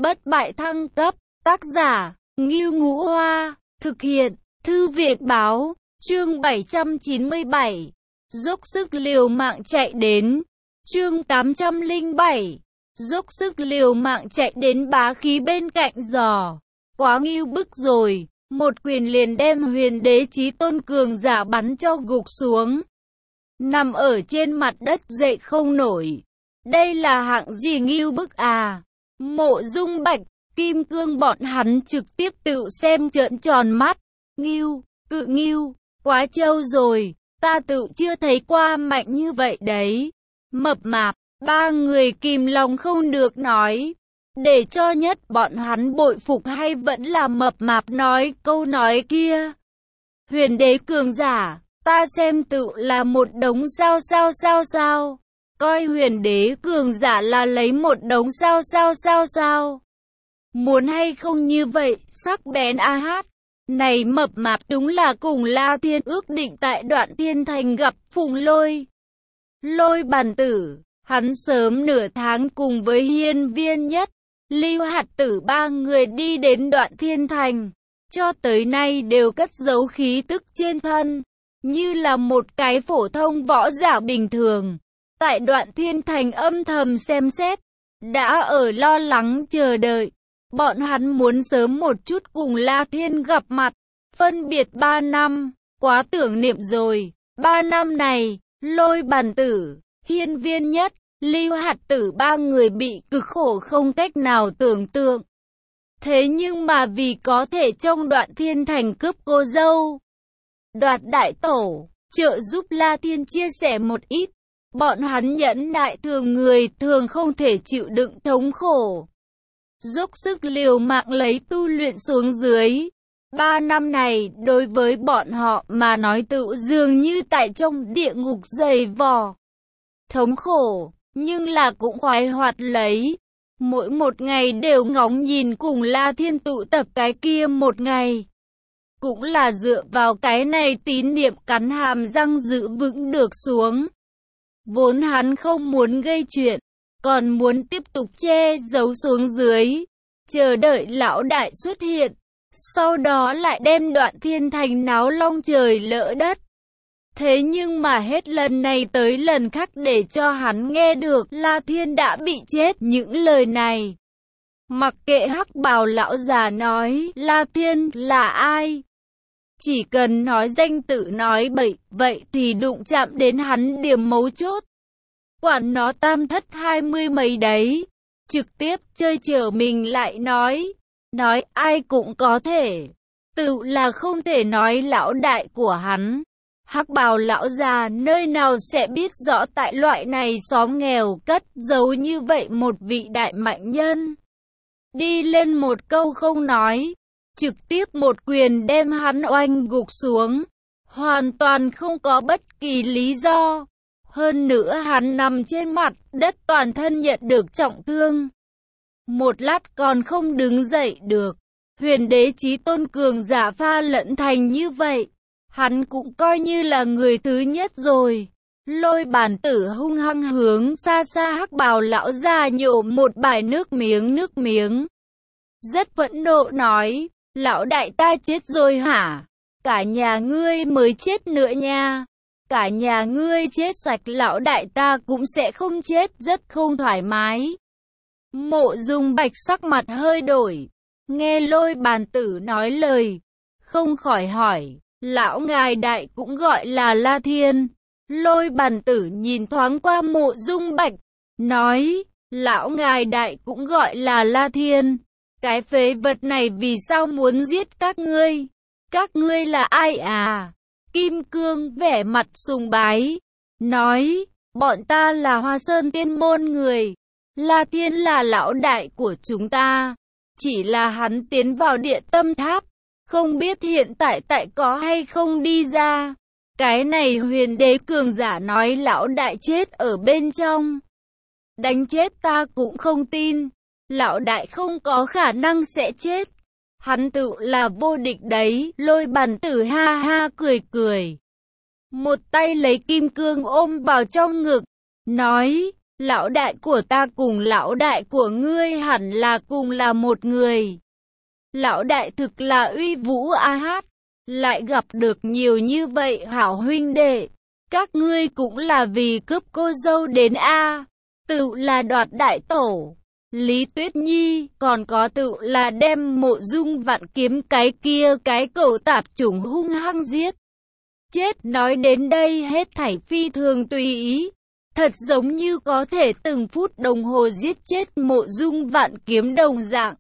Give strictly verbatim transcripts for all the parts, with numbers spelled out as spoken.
bất bại thăng cấp, tác giả, Ngưu Ngũ Hoa, thực hiện, Thư viện Báo, chương bảy trăm chín mươi bảy, dốc sức liều mạng chạy đến, chương tám trăm lẻ bảy, dốc sức liều mạng chạy đến bá khí bên cạnh giò, quá ngưu bức rồi, một quyền liền đem huyền đế chí tôn cường giả bắn cho gục xuống, nằm ở trên mặt đất dậy không nổi. Đây là hạng gì ngưu bức à? Mộ Dung Bạch, Kim Cương bọn hắn trực tiếp tự xem trợn tròn mắt. Ngưu, cự ngưu, quá trâu rồi, ta tự chưa thấy qua mạnh như vậy đấy. Mập mạp, ba người kìm lòng không được nói. Để cho nhất bọn hắn bội phục hay vẫn là mập mạp nói câu nói kia. Huyền đế cường giả, ta xem tự là một đống sao sao sao sao. Coi huyền đế cường giả là lấy một đống sao sao sao sao. Muốn hay không như vậy, sắc bén a hát. Này mập mạp đúng là cùng La Thiên ước định tại Đoạn Thiên Thành gặp Phùng Lôi. Lôi bản tử, hắn sớm nửa tháng cùng với Hiên Viên Nhất, Lưu Hạt Tử ba người đi đến Đoạn Thiên Thành. Cho tới nay đều cất giấu khí tức trên thân, như là một cái phổ thông võ giả bình thường. Tại Đoạn Thiên Thành âm thầm xem xét, đã ở lo lắng chờ đợi. Bọn hắn muốn sớm một chút cùng La Thiên gặp mặt, phân biệt ba năm, quá tưởng niệm rồi. Ba năm này, Lôi bản tử, Hiên Viên Nhất, Lưu Hạt Tử ba người bị cực khổ không cách nào tưởng tượng. Thế nhưng mà vì có thể trong Đoạn Thiên Thành cướp cô dâu, đoạt đại tổ, trợ giúp La Thiên chia sẻ một ít. Bọn hắn nhẫn nại thường người thường không thể chịu đựng thống khổ. Dốc sức liều mạng lấy tu luyện xuống dưới. Ba năm này đối với bọn họ mà nói tự dường như tại trong địa ngục dày vò. Thống khổ, nhưng là cũng khoái hoạt lấy. Mỗi một ngày đều ngóng nhìn cùng La Thiên tụ tập cái kia một ngày. Cũng là dựa vào cái này tín niệm cắn hàm răng giữ vững được xuống. Vốn hắn không muốn gây chuyện, còn muốn tiếp tục che giấu xuống dưới, chờ đợi lão đại xuất hiện, sau đó lại đem Đoạn Thiên Thành náo long trời lỡ đất. Thế nhưng mà hết lần này tới lần khác để cho hắn nghe được La Thiên đã bị chết những lời này. Mặc kệ hắc bào lão già nói La Thiên là ai, chỉ cần nói danh tự nói bậy, vậy thì đụng chạm đến hắn điểm mấu chốt. Quản nó tam thất hai mươi mấy đấy, trực tiếp chơi chở mình lại nói, nói ai cũng có thể, tự là không thể nói lão đại của hắn. Hắc bào lão già nơi nào sẽ biết rõ tại loại này xóm nghèo cất giấu như vậy một vị đại mạnh nhân. Đi lên một câu không nói, trực tiếp một quyền đem hắn oanh gục xuống, hoàn toàn không có bất kỳ lý do. Hơn nữa hắn nằm trên mặt đất toàn thân nhận được trọng thương. Một lát còn không đứng dậy được. Huyền đế chí tôn cường giả pha lẫn thành như vậy. Hắn cũng coi như là người thứ nhất rồi. Lôi bản tử hung hăng hướng xa xa hắc bào lão già nhổ một bài nước miếng nước miếng. Rất phẫn nộ nói, lão đại ta chết rồi hả? Cả nhà ngươi mới chết nữa nha. Cả nhà ngươi chết sạch lão đại ta cũng sẽ không chết, rất không thoải mái. Mộ Dung Bạch sắc mặt hơi đổi, nghe Lôi bản tử nói lời, không khỏi hỏi, lão ngài đại cũng gọi là La Thiên. Lôi bản tử nhìn thoáng qua Mộ Dung Bạch, nói, lão ngài đại cũng gọi là La Thiên. Cái phế vật này vì sao muốn giết các ngươi? Các ngươi là ai à? Kim Cương vẻ mặt sùng bái, nói, bọn ta là Hoa Sơn Tiên môn người, La Thiên là lão đại của chúng ta, chỉ là hắn tiến vào địa tâm tháp, không biết hiện tại tại có hay không đi ra. Cái này huyền đế cường giả nói lão đại chết ở bên trong, đánh chết ta cũng không tin, lão đại không có khả năng sẽ chết. Hắn tự là vô địch đấy. Lôi bản tử ha ha cười cười, một tay lấy Kim Cương ôm vào trong ngực, nói, Lão đại của ta cùng lão đại của ngươi hẳn là cùng là một người. Lão đại thực là uy vũ a hát, lại gặp được nhiều như vậy hảo huynh đệ. Các ngươi cũng là vì cướp cô dâu đến a, tự là đoạt đại tổ. Lý Tuyết Nhi, còn có tự là đem Mộ Dung Vạn Kiếm cái kia cái cẩu tạp chủng hung hăng giết. Chết, nói đến đây hết thảy phi thường tùy ý. Thật giống như có thể từng phút đồng hồ giết chết Mộ Dung Vạn Kiếm đồng dạng.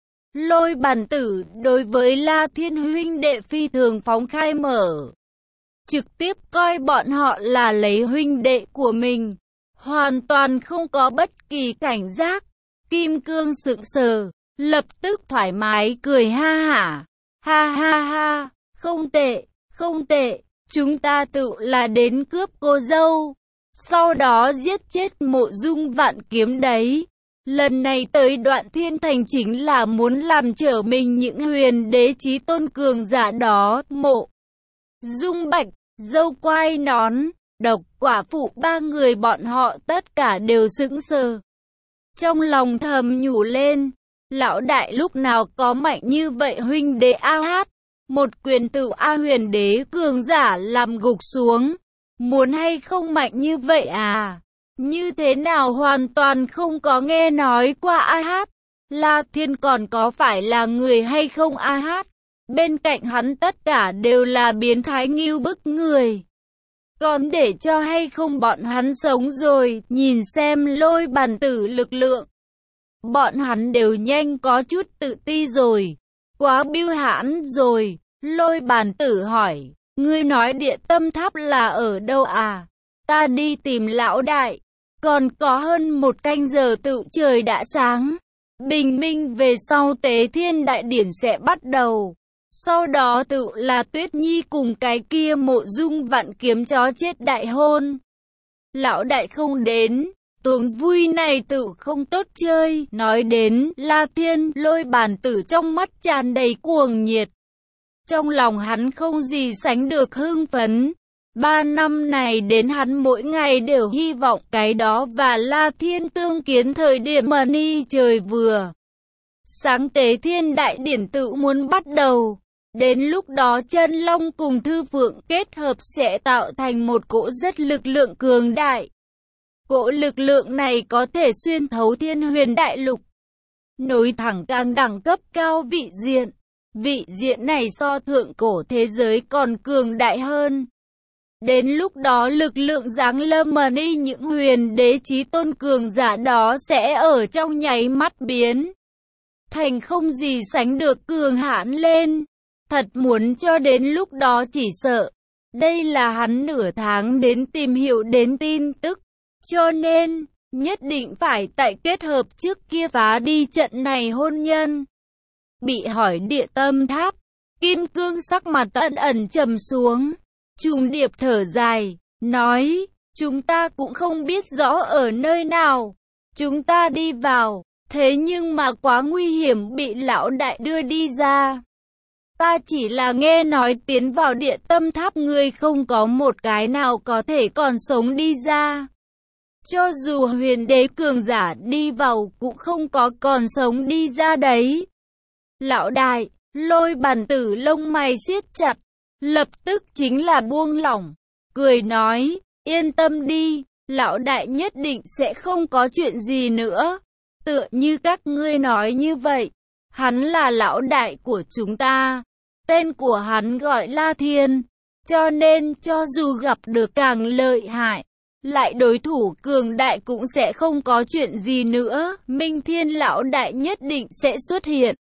Lôi Bàn Tử đối với La Thiên huynh đệ phi thường phóng khai mở. Trực tiếp coi bọn họ là lấy huynh đệ của mình. Hoàn toàn không có bất kỳ cảnh giác. Kim Cương sững sờ, lập tức thoải mái cười ha hả. Ha ha ha, không tệ, không tệ, chúng ta tự là đến cướp cô dâu. Sau đó giết chết Mộ Dung Vạn Kiếm đấy. Lần này tới Đoạn Thiên Thành chính là muốn làm trở mình những huyền đế chí tôn cường giả đó. Mộ Dung Bạch, Dâu Quai Nón, Độc Quả Phụ ba người bọn họ tất cả đều sững sờ. Trong lòng thầm nhủ lên, lão đại lúc nào có mạnh như vậy huynh đế a hát. Một quyền tự A huyền đế cường giả làm gục xuống. Muốn hay không mạnh như vậy à? Như thế nào hoàn toàn không có nghe nói qua a hát. La Thiên còn có phải là người hay không a hát? Bên cạnh hắn tất cả đều là biến thái ngưu bức người. Còn để cho hay không bọn hắn sống rồi, nhìn xem Lôi Bàn Tử lực lượng. Bọn hắn đều nhanh có chút tự ti rồi. Quá biêu hãn rồi. Lôi Bàn Tử hỏi, ngươi nói địa tâm tháp là ở đâu à? Ta đi tìm lão đại. Còn có hơn một canh giờ tự trời đã sáng. Bình minh về sau Tế Thiên Đại Điển sẽ bắt đầu. Sau đó tự là Tuyết Nhi cùng cái kia Mộ Dung Vạn Kiếm chó chết đại hôn. Lão đại không đến, tuồng vui này tự không tốt chơi. Nói đến La Thiên, Lôi Bàn Tử trong mắt tràn đầy cuồng nhiệt. Trong lòng hắn không gì sánh được hưng phấn. Ba năm này đến hắn mỗi ngày đều hy vọng cái đó và La Thiên tương kiến thời điểm mà ni trời vừa sáng Tế Thiên Đại Điển tự muốn bắt đầu. Đến lúc đó Chân Long cùng Thư Phượng kết hợp sẽ tạo thành một cỗ rất lực lượng cường đại. Cỗ lực lượng này có thể xuyên thấu Thiên Huyền Đại Lục, nối thẳng càng đẳng cấp cao vị diện. Vị diện này so thượng cổ thế giới còn cường đại hơn. Đến lúc đó lực lượng giáng lâm mà đi những huyền đế chí tôn cường giả đó sẽ ở trong nháy mắt biến thành không gì sánh được cường hãn lên. Thật muốn cho đến lúc đó chỉ sợ. Đây là hắn nửa tháng đến tìm hiểu đến tin tức. Cho nên, nhất định phải tại kết hợp trước kia phá đi trận này hôn nhân. Bị hỏi địa tâm tháp, Kim Cương sắc mặt ẩn ẩn trầm xuống. Trùng Điệp thở dài, nói, chúng ta cũng không biết rõ ở nơi nào. Chúng ta đi vào, thế nhưng mà quá nguy hiểm bị lão đại đưa đi ra. Ta chỉ là nghe nói tiến vào địa tâm tháp người không có một cái nào có thể còn sống đi ra. Cho dù huyền đế cường giả đi vào cũng không có còn sống đi ra đấy. Lão đại, Lôi Bàn Tử lông mày siết chặt, lập tức chính là buông lỏng, cười nói, yên tâm đi, lão đại nhất định sẽ không có chuyện gì nữa. Tựa như các ngươi nói như vậy, hắn là lão đại của chúng ta, tên của hắn gọi La Thiên, cho nên cho dù gặp được càng lợi hại, lại đối thủ cường đại cũng sẽ không có chuyện gì nữa, Minh Thiên lão đại nhất định sẽ xuất hiện.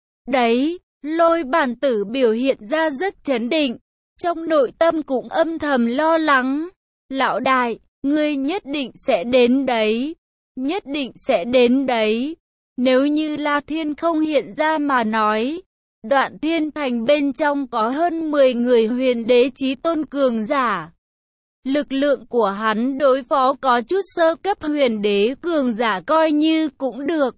Đấy, Lôi Bàn Tử biểu hiện ra rất chấn định, trong nội tâm cũng âm thầm lo lắng. Lão đại, ngươi nhất định sẽ đến đấy, nhất định sẽ đến đấy. Nếu như La Thiên không hiện ra mà nói, Đoạn Thiên Thành bên trong có hơn mười người huyền đế chí tôn cường giả. Lực lượng của hắn đối phó có chút sơ cấp huyền đế cường giả coi như cũng được.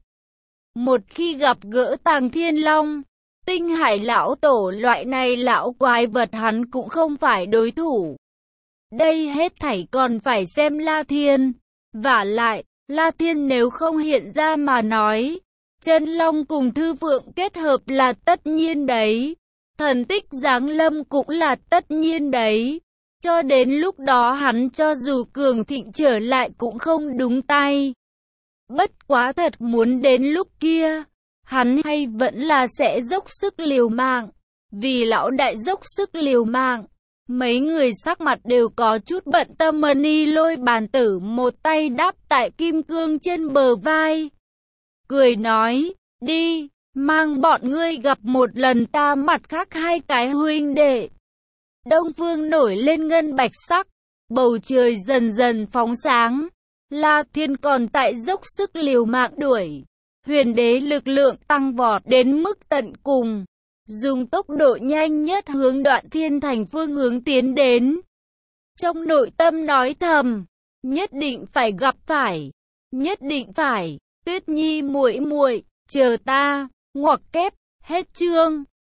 Một khi gặp gỡ Tàng Thiên Long, Tinh Hải lão tổ loại này lão quái vật hắn cũng không phải đối thủ. Đây hết thảy còn phải xem La Thiên. Vả lại, La Thiên nếu không hiện ra mà nói, Chân Long cùng Thư Phượng kết hợp là tất nhiên đấy. Thần tích giáng lâm cũng là tất nhiên đấy. Cho đến lúc đó hắn cho dù cường thịnh trở lại cũng không đúng tay. Bất quá thật muốn đến lúc kia, hắn hay vẫn là sẽ dốc sức liều mạng. Vì lão đại dốc sức liều mạng, mấy người sắc mặt đều có chút bận tâm. Mani Lôi bàn tử một tay đáp tại kim cương trên bờ vai. Cười nói, đi, mang bọn ngươi gặp một lần ta mặt khác hai cái huynh đệ. Đông phương nổi lên ngân bạch sắc, bầu trời dần dần phóng sáng. La Thiên còn tại dốc sức liều mạng đuổi. Huyền đế lực lượng tăng vọt đến mức tận cùng, dùng tốc độ nhanh nhất hướng Đoạn Thiên Thành phương hướng tiến đến. Trong nội tâm nói thầm, nhất định phải gặp phải, nhất định phải. Tuyết Nhi muội muội, chờ ta. Ngoặc kép, hết chương.